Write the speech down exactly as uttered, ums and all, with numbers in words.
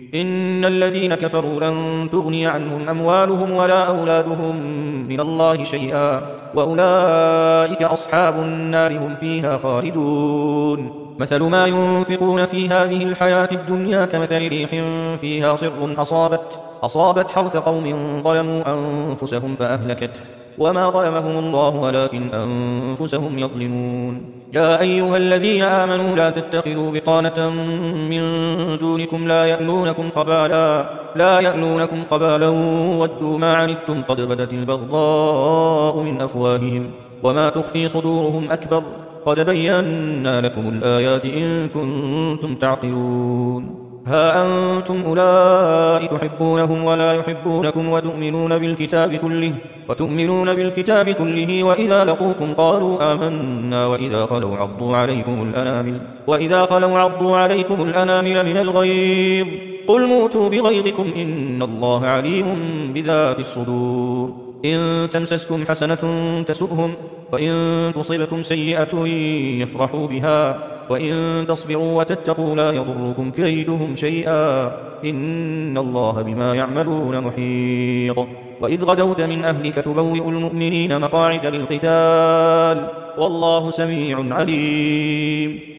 إن الذين كفروا لن تغني عنهم أموالهم ولا أولادهم من الله شيئا وأولئك أصحاب النار هم فيها خالدون. مثل ما ينفقون في هذه الحياة الدنيا كمثل ريح فيها صر أصابت, أصابت حرث قوم ظلموا أنفسهم فأهلكته وما ظلمهم الله ولكن أنفسهم يظلمون. يا أيها الذين آمنوا لا تتخذوا بطانة من دونكم لا يألونكم خبالا لا يألونكم خبالا ودوا ما عنتم قد بدت البغضاء من أفواههم وما تخفي صدورهم أكبر قد بينا لكم الآيات إن كنتم تعقلون. ها أنتم أولئك تحبونهم ولا يحبونكم وتؤمنون بالكتاب كله وتؤمنون بالكتاب كله وإذا لقوكم قالوا آمنا وإذا خلوا عضوا عليكم الأنامل وإذا خلوا عضوا عليكم الأنامل من الغيظ قل موتوا بغيظكم إن الله عليم بذات الصدور. إن تمسسكم حسنة تسؤهم وإن تصبكم سيئة يفرحوا بها وإن تصبروا وتتقوا لا يضركم كيدهم شيئا إن الله بما يعملون محيط. وإذ غدوت من أهلك تبوئ المؤمنين مقاعد للقتال والله سميع عليم.